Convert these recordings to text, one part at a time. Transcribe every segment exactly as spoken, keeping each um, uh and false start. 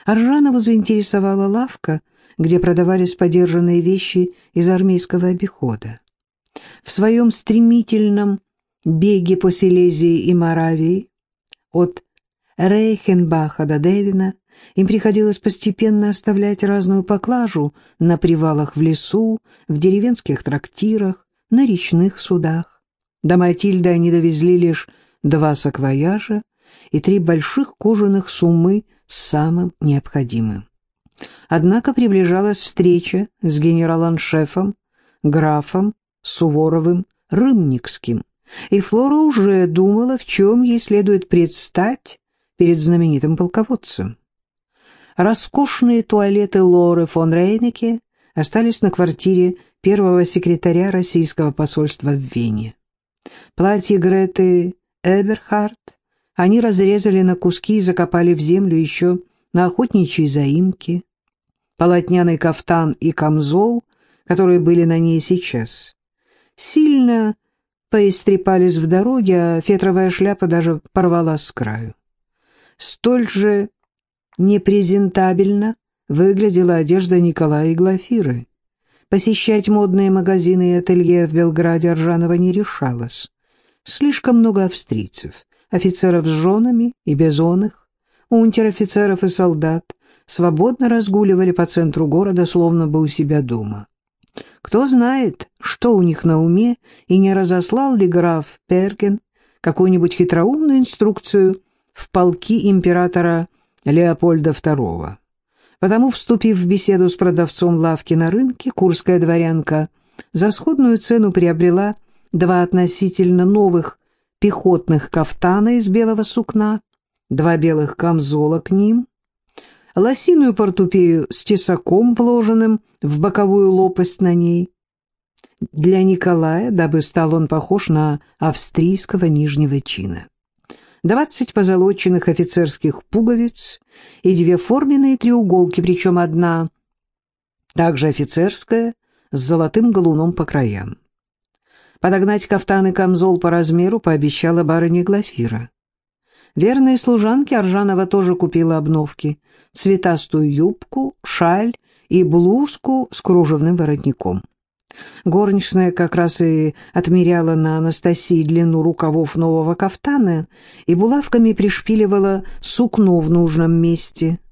Аржанова заинтересовала лавка, где продавались подержанные вещи из армейского обихода. В своем стремительном беге по Силезии и Моравии от Рейхенбаха до Девина им приходилось постепенно оставлять разную поклажу на привалах в лесу, в деревенских трактирах, на речных судах. До Матильды они довезли лишь два саквояжа и три больших кожаных суммы с самым необходимым. Однако приближалась встреча с генерал-аншефом, графом Суворовым Рымникским, и Флора уже думала, в чем ей следует предстать перед знаменитым полководцем. Роскошные туалеты Лоры фон Рейнеке остались на квартире первого секретаря российского посольства в Вене. Платье Греты Эберхард они разрезали на куски и закопали в землю еще на охотничьей заимке. Полотняный кафтан и камзол, которые были на ней сейчас, сильно поистрепались в дороге, а фетровая шляпа даже порвалась с краю. Столь же непрезентабельно выглядела одежда Николая и Глафиры. Посещать модные магазины и ателье в Белграде Аржанова не решалась. Слишком много австрийцев, офицеров с женами и без оных, унтер-офицеров и солдат свободно разгуливали по центру города, словно бы у себя дома. Кто знает, что у них на уме, и не разослал ли граф Перген какую-нибудь хитроумную инструкцию в полки императора Леопольда второго. Потому, вступив в беседу с продавцом лавки на рынке, курская дворянка за сходную цену приобрела два относительно новых пехотных кафтана из белого сукна, два белых камзола к ним, лосиную портупею с тесаком, вложенным в боковую лопасть на ней. Для Николая, дабы стал он похож на австрийского нижнего чина. Двадцать позолоченных офицерских пуговиц и две форменные треуголки, причем одна также офицерская, с золотым галуном по краям. Подогнать кафтан и камзол по размеру пообещала барыня Глафира. Верные служанки Аржанова тоже купила обновки: цветастую юбку, шаль и блузку с кружевным воротником. Горничная как раз и отмеряла на Анастасии длину рукавов нового кафтана и булавками пришпиливала сукно в нужном месте.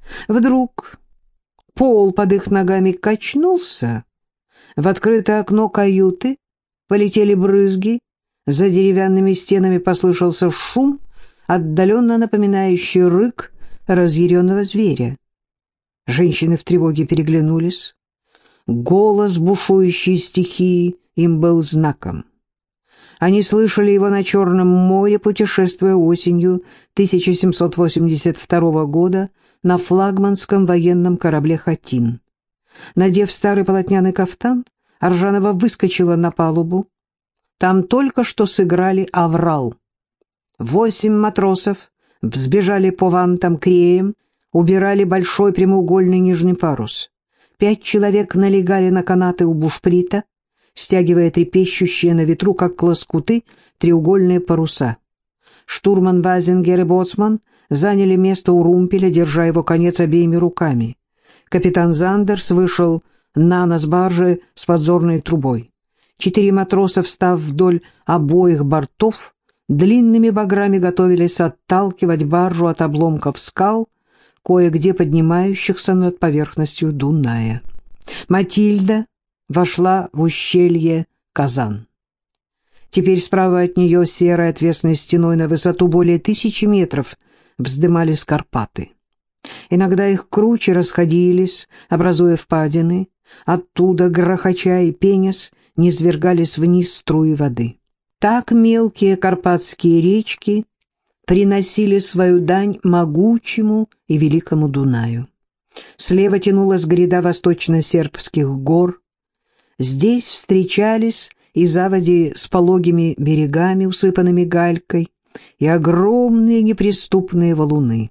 Вдруг пол под их ногами качнулся, в открытое окно каюты полетели брызги, за деревянными стенами послышался шум, отдаленно напоминающий рык разъяренного зверя. Женщины в тревоге переглянулись. Голос бушующей стихии им был знаком. Они слышали его на Черном море, путешествуя осенью тысяча семьсот восемьдесят второго года на флагманском военном корабле «Хатин». Надев старый полотняный кафтан, Аржанова выскочила на палубу. Там только что сыграли аврал. Восемь матросов взбежали по вантам к реям, убирали большой прямоугольный нижний парус. Пять человек налегали на канаты у бушприта, стягивая трепещущие на ветру, как лоскуты, треугольные паруса. Штурман Вазингер и боцман заняли место у румпеля, держа его конец обеими руками. Капитан Зандерс вышел на нос баржи с подзорной трубой. Четыре матроса, встав вдоль обоих бортов, длинными баграми готовились отталкивать баржу от обломков скал, кое-где поднимающихся над поверхностью Дуная. Матильда вошла в ущелье Казан. Теперь справа от нее серой отвесной стеной на высоту более тысячи метров вздымались Карпаты. Иногда их кручи расходились, образуя впадины. Оттуда, грохоча и пенясь, низвергались вниз струи воды. Так мелкие карпатские речки приносили свою дань могучему и великому Дунаю. Слева тянулась гряда восточно-сербских гор. Здесь встречались и заводи с пологими берегами, усыпанными галькой, и огромные неприступные валуны.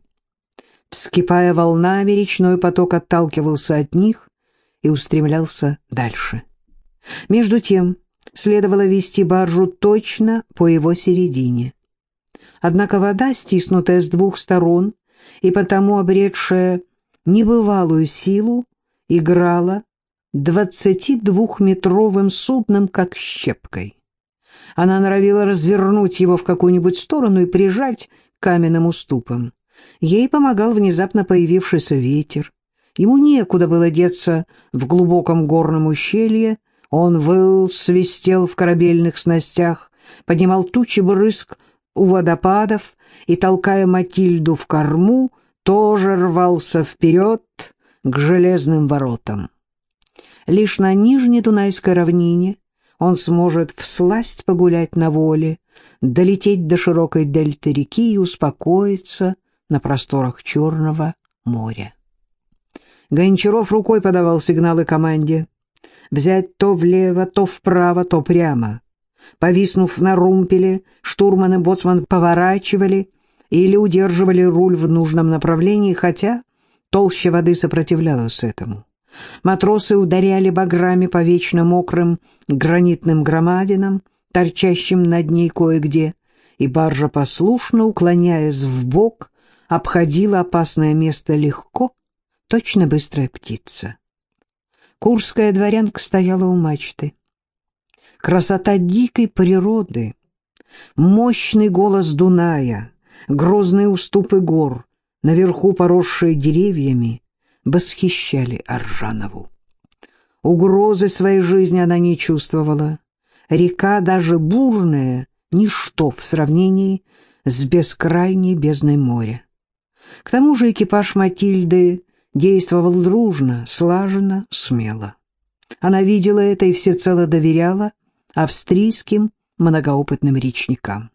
Вскипая волнами, речной поток отталкивался от них и устремлялся дальше. Между тем следовало вести баржу точно по его середине. Однако вода, стиснутая с двух сторон и потому обретшая небывалую силу играла двадцатидвухметровым судном, как щепкой. Она норовила развернуть его в какую-нибудь сторону и прижать к каменным уступам. Ей помогал внезапно появившийся ветер. Ему некуда было деться в глубоком горном ущелье. Он выл, свистел в корабельных снастях, поднимал тучи брызг у водопадов и, толкая Матильду в корму, тоже рвался вперед к железным воротам. Лишь на Нижней Дунайской равнине он сможет всласть погулять на воле, долететь до широкой дельты реки и успокоиться на просторах Черного моря. Гончаров рукой подавал сигналы команде. Взять то влево, то вправо, то прямо. Повиснув на румпеле, штурман и боцман поворачивали или удерживали руль в нужном направлении, хотя толща воды сопротивлялась этому. Матросы ударяли баграми по вечно мокрым гранитным громадинам, торчащим над ней кое-где, и баржа, послушно уклоняясь вбок, обходила опасное место легко, точно быстрая птица. Курская дворянка стояла у мачты. Красота дикой природы, мощный голос Дуная, грозные уступы гор, наверху поросшие деревьями, восхищали Аржанову. Угрозы своей жизни она не чувствовала. Река, даже бурная, ничто в сравнении с бескрайней бездной моря. К тому же экипаж Матильды действовал дружно, слаженно, смело. Она видела это и всецело доверяла австрийским многоопытным речникам.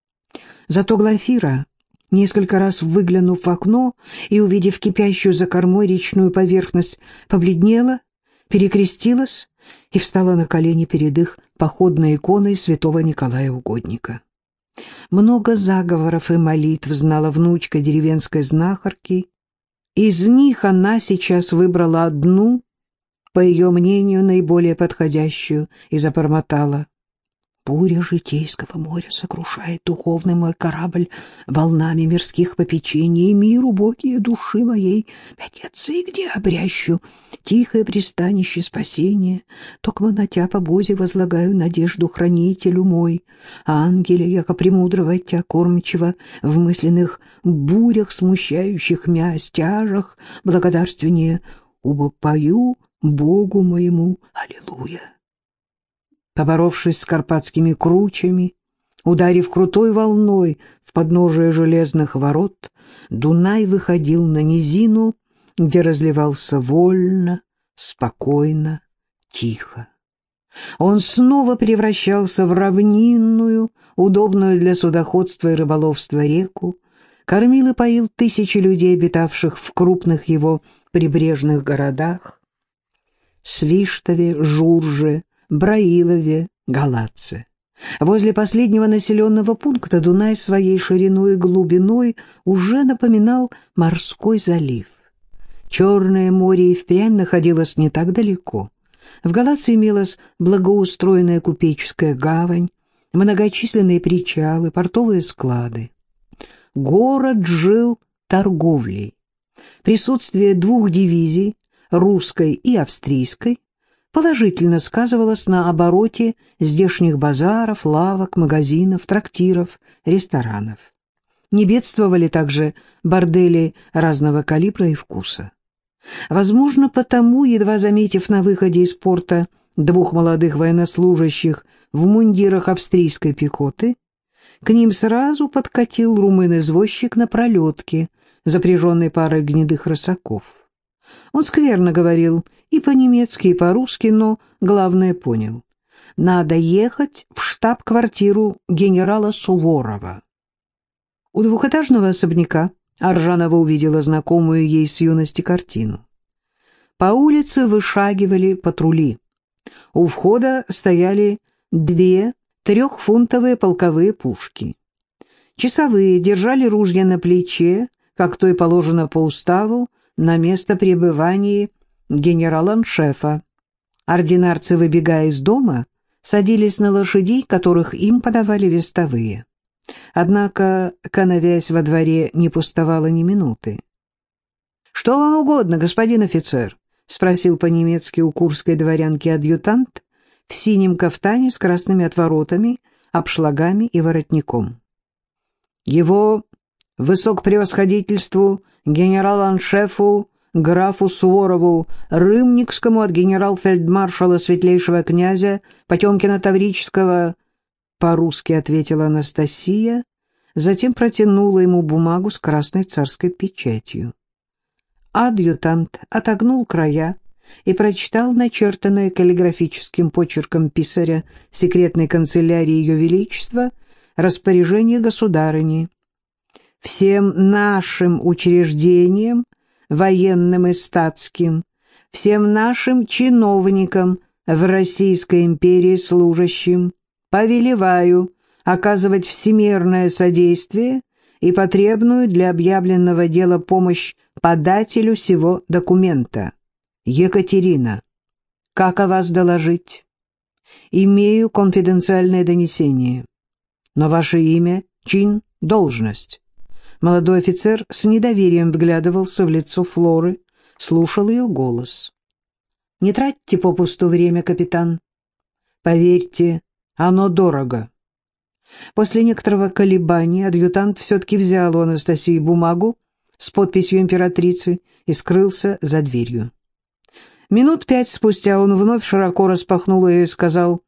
Зато Глафира, несколько раз выглянув в окно и увидев кипящую за кормой речную поверхность, побледнела, перекрестилась и встала на колени перед их походной иконой святого Николая Угодника. Много заговоров и молитв знала внучка деревенской знахарки. Из них она сейчас выбрала одну, по ее мнению, наиболее подходящую, и забормотала: «Буря житейского моря сокрушает духовный мой корабль волнами мирских попечений, и мир убогие души моей, мятецы, где обрящу тихое пристанище спасения, токмо на тя по Бозе возлагаю надежду хранителю мой, ангеле, яко премудрого тя кормчего в мысленных бурях, смущающих мя стяжах, благодарственнее убопою Богу моему, аллилуйя». Поборовшись с карпатскими кручами, ударив крутой волной в подножие железных ворот, Дунай выходил на низину, где разливался вольно, спокойно, тихо. Он снова превращался в равнинную, удобную для судоходства и рыболовства реку, кормил и поил тысячи людей, обитавших в крупных его прибрежных городах — Свиштове, Журже, Браилове, Галатце. Возле последнего населенного пункта Дунай своей шириной и глубиной уже напоминал морской залив. Черное море и впрямь находилось не так далеко. В Галатце имелась благоустроенная купеческая гавань, многочисленные причалы, портовые склады. Город жил торговлей. Присутствие двух дивизий, русской и австрийской, положительно сказывалось на обороте здешних базаров, лавок, магазинов, трактиров, ресторанов. Не бедствовали также бордели разного калибра и вкуса. Возможно, потому, едва заметив на выходе из порта двух молодых военнослужащих в мундирах австрийской пехоты, к ним сразу подкатил румын-извозчик на пролетке, запряженной парой гнедых рысаков. Он скверно говорил и по-немецки, и по-русски, но главное понял. Надо ехать в штаб-квартиру генерала Суворова. У двухэтажного особняка Аржанова увидела знакомую ей с юности картину. По улице вышагивали патрули. У входа стояли две трехфунтовые полковые пушки. Часовые держали ружья на плече, как то и положено по уставу, на место пребывания генерала-аншефа. Ординарцы, выбегая из дома, садились на лошадей, которых им подавали вестовые. Однако коновязь во дворе не пустовала ни минуты. «Что вам угодно, господин офицер?» — спросил по-немецки у курской дворянки адъютант в синем кафтане с красными отворотами, обшлагами и воротником. «Его высокопревосходительству, генерал-аншефу, графу Суворову, Рымникскому от генерал-фельдмаршала светлейшего князя Потемкина-Таврического», — по-русски ответила Анастасия, затем протянула ему бумагу с красной царской печатью. Адъютант отогнул края и прочитал начертанное каллиграфическим почерком писаря секретной канцелярии Ее Величества распоряжение государыни. «Всем нашим учреждениям, военным и статским, всем нашим чиновникам в Российской империи служащим, повелеваю оказывать всемирное содействие и потребную для объявленного дела помощь подателю сего документа. Екатерина, как о вас доложить? Имею конфиденциальное донесение. Но ваше имя, чин, должность». Молодой офицер с недоверием вглядывался в лицо Флоры, слушал ее голос. «Не тратьте попусту время, капитан. Поверьте, оно дорого». После некоторого колебания адъютант все-таки взял у Анастасии бумагу с подписью императрицы и скрылся за дверью. Минут пять спустя он вновь широко распахнул ее и сказал: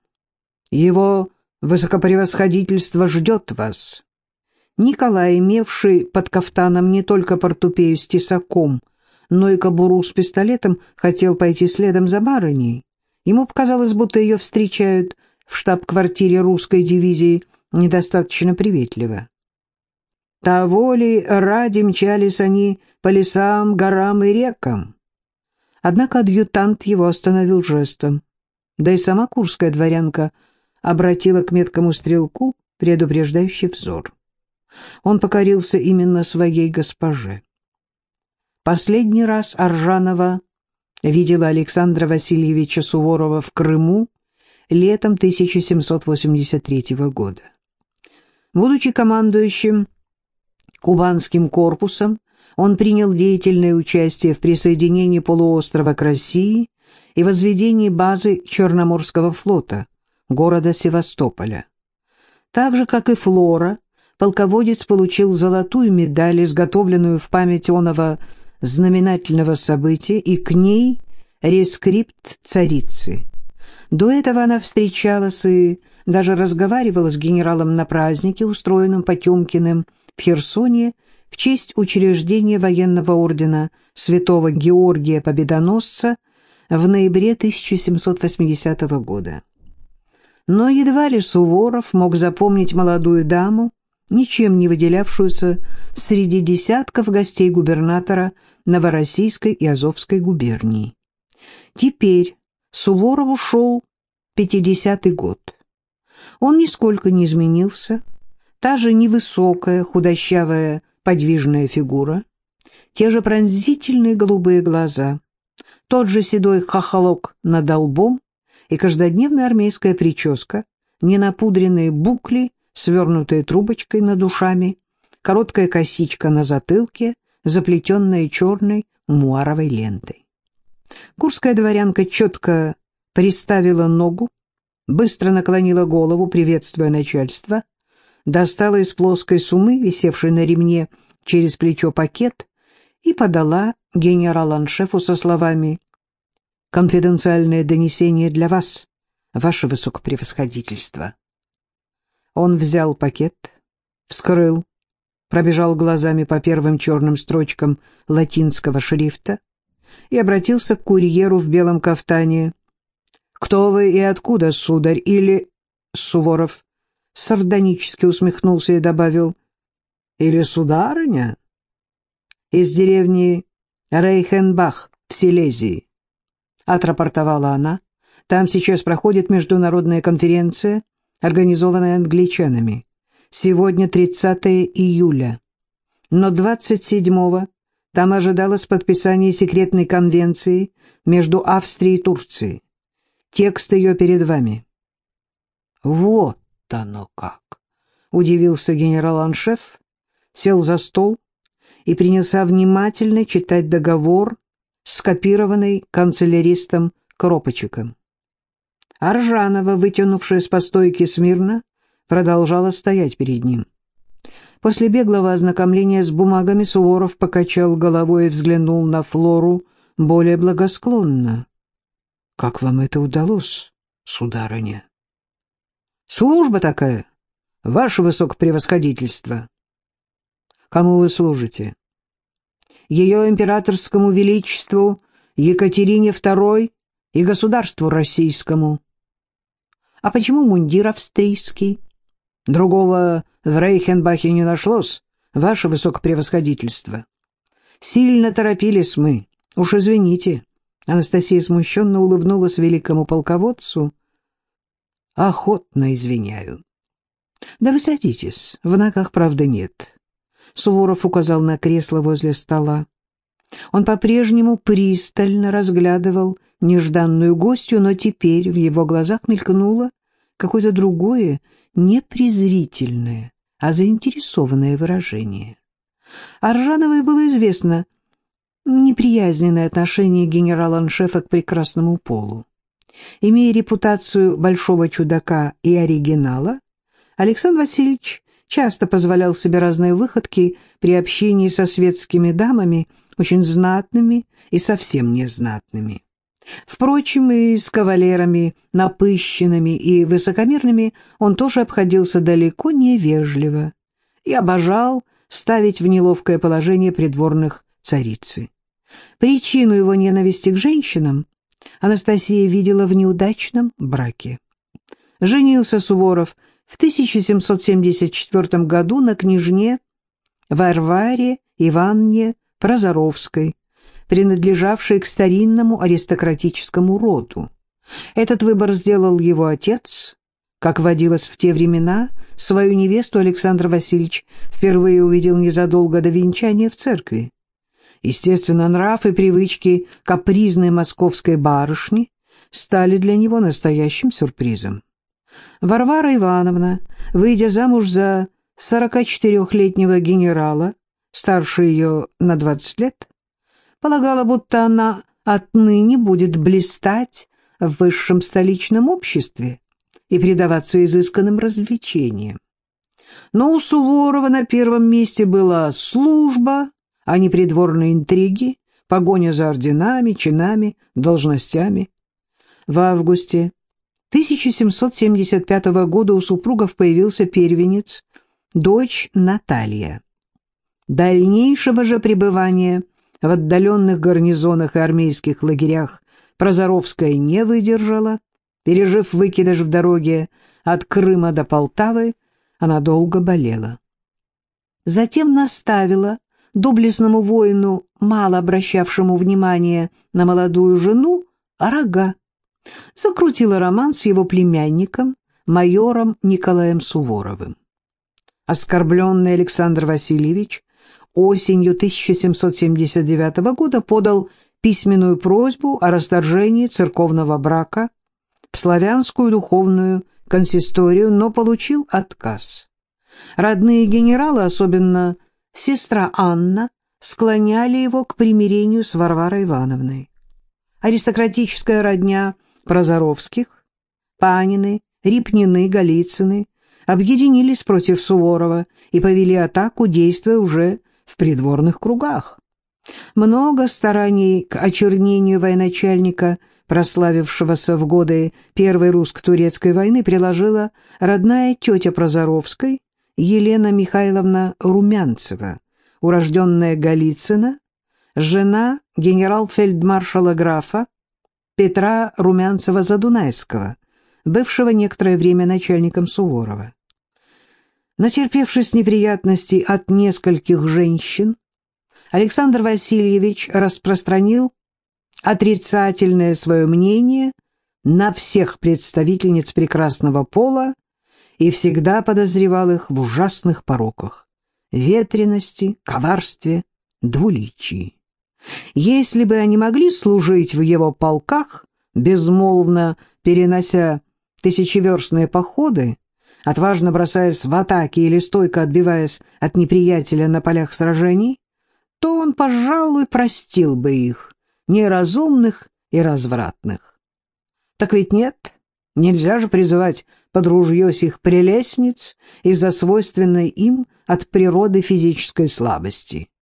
«Его высокопревосходительство ждет вас». Николай, имевший под кафтаном не только портупею с тесаком, но и кобуру с пистолетом, хотел пойти следом за барыней. Ему показалось, будто ее встречают в штаб-квартире русской дивизии недостаточно приветливо. Того ли ради мчались они по лесам, горам и рекам? Однако адъютант его остановил жестом, да и сама курская дворянка обратила к меткому стрелку предупреждающий взор. Он покорился именно своей госпоже. Последний раз Аржанова видела Александра Васильевича Суворова в Крыму летом тысяча семьсот восемьдесят третьего года. Будучи командующим Кубанским корпусом, он принял деятельное участие в присоединении полуострова к России и возведении базы Черноморского флота, города Севастополя. Так же, как и Флора, полководец получил золотую медаль, изготовленную в память оного знаменательного события, и к ней рескрипт царицы. До этого она встречалась и даже разговаривала с генералом на празднике, устроенном Потемкиным в Херсоне в честь учреждения военного ордена святого Георгия Победоносца в ноябре тысяча семьсот восьмидесятого года. Но едва ли Суворов мог запомнить молодую даму, ничем не выделявшуюся среди десятков гостей губернатора Новороссийской и Азовской губерний. Теперь Суворову шел пятидесятый год. Он нисколько не изменился, та же невысокая, худощавая, подвижная фигура, те же пронзительные голубые глаза, тот же седой хохолок над лбом и каждодневная армейская прическа, ненапудренные букли, свернутые трубочкой над ушами, короткая косичка на затылке, заплетенная черной муаровой лентой. Курская дворянка четко приставила ногу, быстро наклонила голову, приветствуя начальство, достала из плоской сумы, висевшей на ремне через плечо, пакет и подала генерал-аншефу со словами: «Конфиденциальное донесение для вас, ваше высокопревосходительство». Он взял пакет, вскрыл, пробежал глазами по первым черным строчкам латинского шрифта и обратился к курьеру в белом кафтане. «Кто вы и откуда, сударь?» Или Суворов сардонически усмехнулся и добавил: «Или сударыня?» «Из деревни Рейхенбах в Силезии», — отрапортовала она. «Там сейчас проходит международная конференция, организованная англичанами. Сегодня тридцатое июля, но двадцать седьмого там ожидалось подписание секретной конвенции между Австрией и Турцией. Текст ее перед вами». «Вот оно как!» — удивился генерал-аншеф, сел за стол и принялся внимательно читать договор, скопированный канцеляристом Кропочеком. Аржанова, вытянувшаяся по стойке смирно, продолжала стоять перед ним. После беглого ознакомления с бумагами Суворов покачал головой и взглянул на Флору более благосклонно. — Как вам это удалось, сударыня? — Служба такая, ваше высокопревосходительство. — Кому вы служите? — Ее императорскому величеству Екатерине второй и государству российскому. — А почему мундир австрийский? — Другого в Рейхенбахе не нашлось, ваше высокопревосходительство. Сильно торопились мы, уж извините. Анастасия смущенно улыбнулась великому полководцу. — Охотно извиняю. — Да вы садитесь, в ногах, правда, нет. Суворов указал на кресло возле стола. Он по-прежнему пристально разглядывал нежданную гостью, но теперь в его глазах мелькнуло какое-то другое, не презрительное, а заинтересованное выражение. Аржановой было известно неприязненное отношение генерала-аншефа к прекрасному полу. Имея репутацию большого чудака и оригинала, Александр Васильевич часто позволял себе разные выходки при общении со светскими дамами, очень знатными и совсем незнатными. Впрочем, и с кавалерами, напыщенными и высокомерными, он тоже обходился далеко невежливо и обожал ставить в неловкое положение придворных царицы. Причину его ненависти к женщинам Анастасия видела в неудачном браке. Женился Суворов в тысяча семьсот семьдесят четвёртом году на княжне Варваре Ивановне Прозоровской, принадлежавшей к старинному аристократическому роду. Этот выбор сделал его отец. Как водилось в те времена, свою невесту Александр Васильевич впервые увидел незадолго до венчания в церкви. Естественно, нрав и привычки капризной московской барышни стали для него настоящим сюрпризом. Варвара Ивановна, выйдя замуж за сорокачетырехлетнего генерала, старше ее на двадцать лет, полагала, будто она отныне будет блистать в высшем столичном обществе и предаваться изысканным развлечениям. Но у Суворова на первом месте была служба, а не придворные интриги, погоня за орденами, чинами, должностями. В августе тысяча семьсот семьдесят пятого года у супругов появился первенец, дочь Наталья. Дальнейшего же пребывания в отдаленных гарнизонах и армейских лагерях Прозоровская не выдержала. Пережив выкидыш в дороге от Крыма до Полтавы, она долго болела. Затем наставила доблестному воину, мало обращавшему внимания на молодую жену, рога. Закрутила роман с его племянником, майором Николаем Суворовым. Оскорбленный Александр Васильевич осенью тысяча семьсот семьдесят девятого года подал письменную просьбу о расторжении церковного брака в славянскую духовную консисторию, но получил отказ. Родные генерала, особенно сестра Анна, склоняли его к примирению с Варварой Ивановной. Аристократическая родня Прозоровских, Панины, Репнины, Голицыны объединились против Суворова и повели атаку, действуя уже в придворных кругах. Много стараний к очернению военачальника, прославившегося в годы Первой русско-турецкой войны, приложила родная тетя Прозоровской, Елена Михайловна Румянцева, урожденная Голицына, жена генерал-фельдмаршала графа Петра Румянцева-Задунайского, бывшего некоторое время начальником Суворова. Натерпевшись неприятностей от нескольких женщин, Александр Васильевич распространил отрицательное свое мнение на всех представительниц прекрасного пола и всегда подозревал их в ужасных пороках — ветренности, коварстве, двуличии. Если бы они могли служить в его полках, безмолвно перенося тысячеверстные походы, отважно бросаясь в атаки или стойко отбиваясь от неприятеля на полях сражений, то он, пожалуй, простил бы их, неразумных и развратных. Так ведь нет, нельзя же призывать под ружье сих прелестниц из-за свойственной им от природы физической слабости.